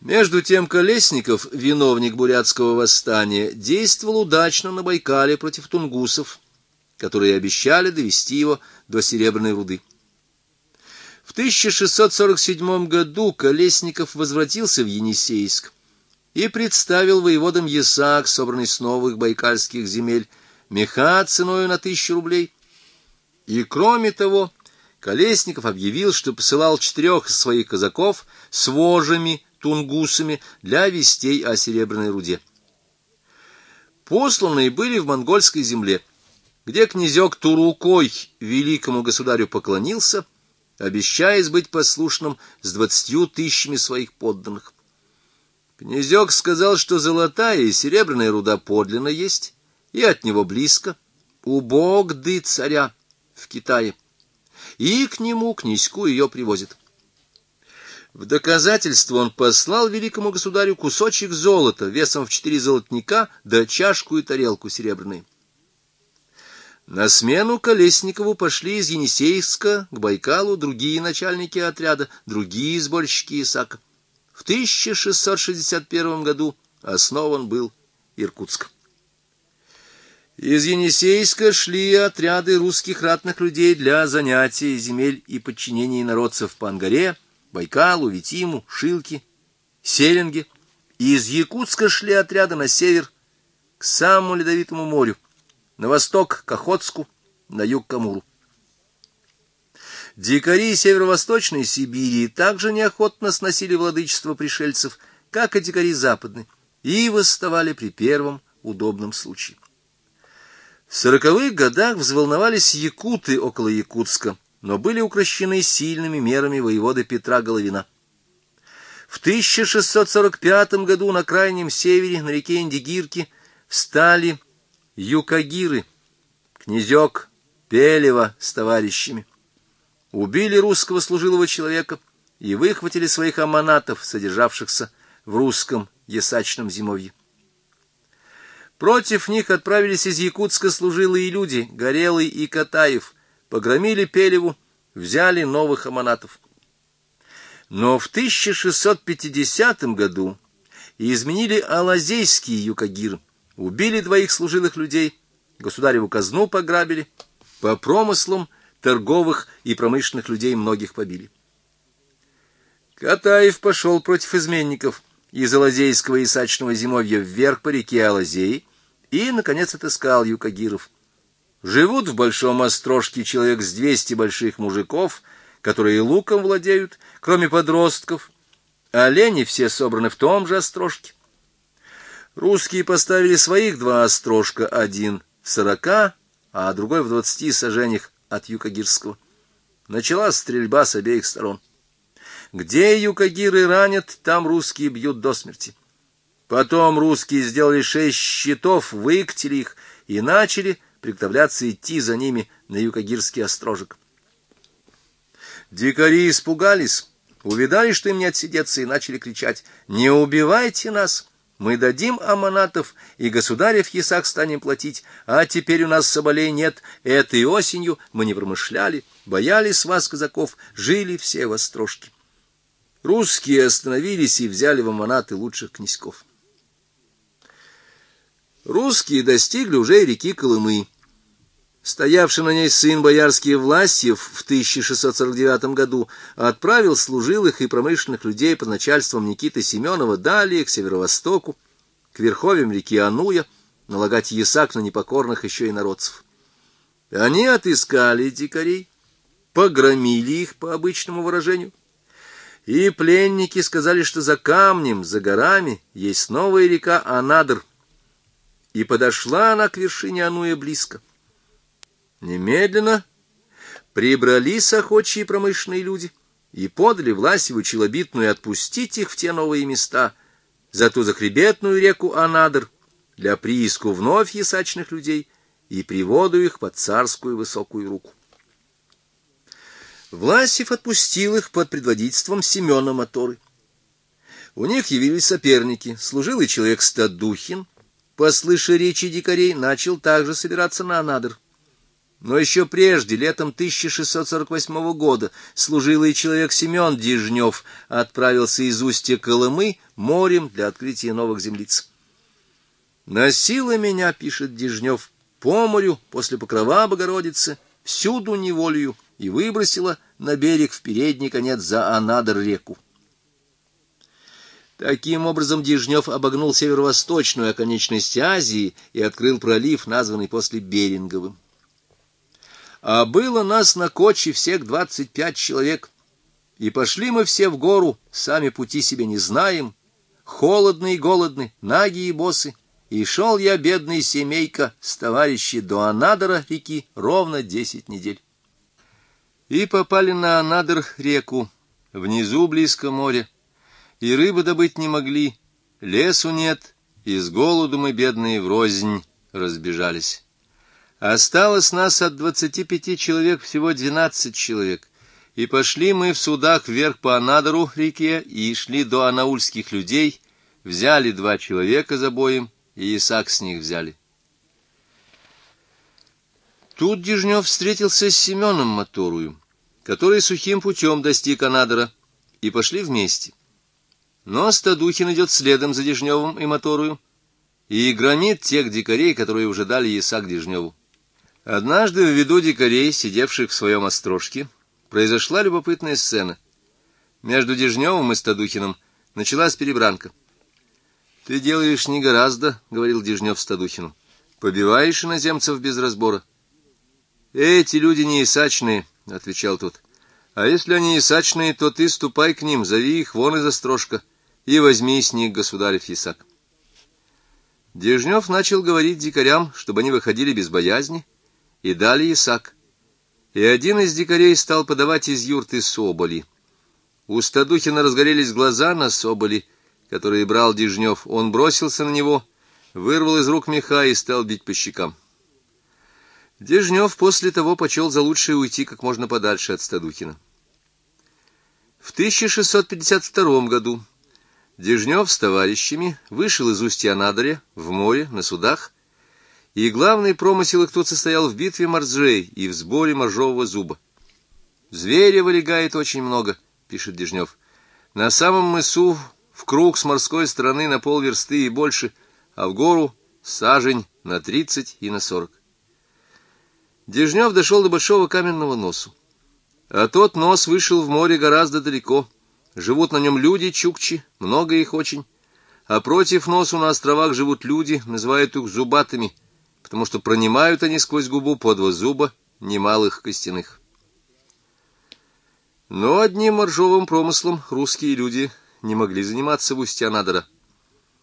Между тем Колесников, виновник бурятского восстания, действовал удачно на Байкале против тунгусов, которые обещали довести его до Серебряной руды. В 1647 году Колесников возвратился в Енисейск и представил воеводам ясак, собранный с новых байкальских земель, меха ценою на 1000 рублей. И кроме того, Колесников объявил, что посылал 4 из своих казаков с вожами, тунгусами для вестей о Серебряной руде. Посланные были в монгольской земле, где князек Турукой великому государю поклонился, обещаясь быть послушным с 20 000 своих подданных. Князек сказал, что золотая и серебряная руда подлинно есть, и от него близко, у Богды царя в Китае, и к нему, князьку, ее привозят. В доказательство он послал великому государю кусочек золота весом в 4 золотника да чашку и тарелку серебряные. На смену Колесникову пошли из Енисейска к Байкалу другие начальники отряда, другие сборщики ясака. В 1661 году основан был Иркутск. Из Енисейска шли отряды русских ратных людей для занятия земель и подчинения инородцев по Ангаре, Байкалу, Витиму, Шилке, Селенге. Из Якутска шли отряды на север, к самому Ледовитому морю, на восток к Охотску, на юг к Амуру. Дикари северо-восточной Сибири также неохотно сносили владычество пришельцев, как и дикари западной, и восставали при первом удобном случае. В 40-х годах взволновались якуты около Якутска, но были укрощены сильными мерами воеводы Петра Головина. В 1645 году на крайнем севере, на реке Индигирки, встали юкагиры, князек Пелева с товарищами. Убили русского служилого человека и выхватили своих аманатов, содержавшихся в русском ясачном зимовье. Против них отправились из Якутска служилые люди, Горелый и Катаев, погромили Пелеву, взяли новых аманатов. Но в 1650 году изменили алазейские юкагиры, убили 2 служилых людей, государеву казну пограбили, по промыслам торговых и промышленных людей многих побили. Катаев пошел против изменников из алазейского ясачного зимовья вверх по реке Алазей и, наконец, отыскал юкагиров. Живут в Большом Острожке человек с 200 больших мужиков, которые луком владеют, кроме подростков. Олени все собраны в том же острожке. Русские поставили своих 2 острожка, один в 40, а другой в 20 саженях от юкагирского. Началась стрельба с обеих сторон. Где юкагиры ранят, там русские бьют до смерти. Потом русские сделали 6 щитов, выкатили их и начали приготовляться идти за ними на юкагирский острожек. Дикари испугались, увидали, что им не отсидеться, и начали кричать: «Не убивайте нас! Мы дадим аманатов, и государев ясак станем платить, а теперь у нас соболей нет, этой осенью мы не промышляли, боялись вас, казаков, жили все в острожке». Русские остановились и взяли в аманаты лучших князьков. Русские достигли уже реки Колымы. Стоявший на ней сын боярский Власьев в 1649 году отправил служилых и промышленных людей под начальством Никиты Семенова далее к северо-востоку, к верховьям реки Ануя, налагать ясак на непокорных еще инородцев. Они отыскали дикарей, погромили их, по обычному выражению, и пленники сказали, что за камнем, за горами есть новая река Анадыр, и подошла она к вершине Ануя близко. Немедленно прибрались охотчие промышленные люди и подали Власьеву челобитную отпустить их в те новые места, за ту захребетную реку Анадыр, для прииску вновь ясачных людей и приводу их под царскую высокую руку. Власьев отпустил их под предводительством Семена Моторы. У них явились соперники, служилый человек Стадухин, послыша речи дикарей, начал также собираться на Анадыр. Но еще прежде, летом 1648 года, служилый человек Семен Дежнев отправился из устья Колымы морем для открытия новых землиц. «Носила меня, — пишет Дежнев, — по морю после покрова Богородицы всюду неволею и выбросила на берег в передний конец за Анадырь реку». Таким образом, Дежнев обогнул северо-восточную оконечность Азии и открыл пролив, названный после Беринговым. А было нас на коче всех 25 человек, и пошли мы все в гору, сами пути себе не знаем, холодны и голодны, наги и босы, и шел я, бедный семейка, с товарищи до Анадыра реки ровно 10 недель. И попали на Анадырь реку, внизу близко море, и рыбы добыть не могли, лесу нет, и с голоду мы, бедные, врознь разбежались. Осталось нас от 25 человек всего 12 человек, и пошли мы в судах вверх по Анадыру реке и шли до анаульских людей, взяли 2 человека за боем, и Исаак с них взяли. Тут Дежнев встретился с Семеном Моторую, который сухим путем достиг Анадыра, и пошли вместе. Но Стадухин идет следом за Дежневым и Моторую и громит тех дикарей, которые уже дали Исаак Дежневу. Однажды в виду дикарей, сидевших в своем острожке, произошла любопытная сцена. Между Дежневым и Стадухиным началась перебранка. — Ты делаешь не гораздо, — говорил Дежнев Стадухину, — побиваешь иноземцев без разбора. — Эти люди не исачные, — отвечал тот. — А если они исачные, то ты ступай к ним, зови их вон из острожка и возьми с них государев ясак. Дежнев начал говорить дикарям, чтобы они выходили без боязни, и дали ясак. И один из дикарей стал подавать из юрты соболи. У Стадухина разгорелись глаза на соболи, которые брал Дежнев. Он бросился на него, вырвал из рук меха и стал бить по щекам. Дежнев после того почел за лучшее уйти как можно подальше от Стадухина. В 1652 году Дежнев с товарищами вышел из устья Анадыря в море на судах, и главный промысел их тут состоял в битве моржей и в сборе моржового зуба. «Зверя вылегает очень много», — пишет Дежнев. «На самом мысу в круг с морской стороны на полверсты и больше, а в гору сажень на 30 и на 40». Дежнев дошел до большого каменного носу. А тот нос вышел в море гораздо далеко. Живут на нем люди чукчи, много их очень. А против носу на островах живут люди, называют их зубатыми, потому что пронимают они сквозь губу по 2 зуба, немалых костяных. Но одним моржовым промыслом русские люди не могли заниматься в устье Анадыра.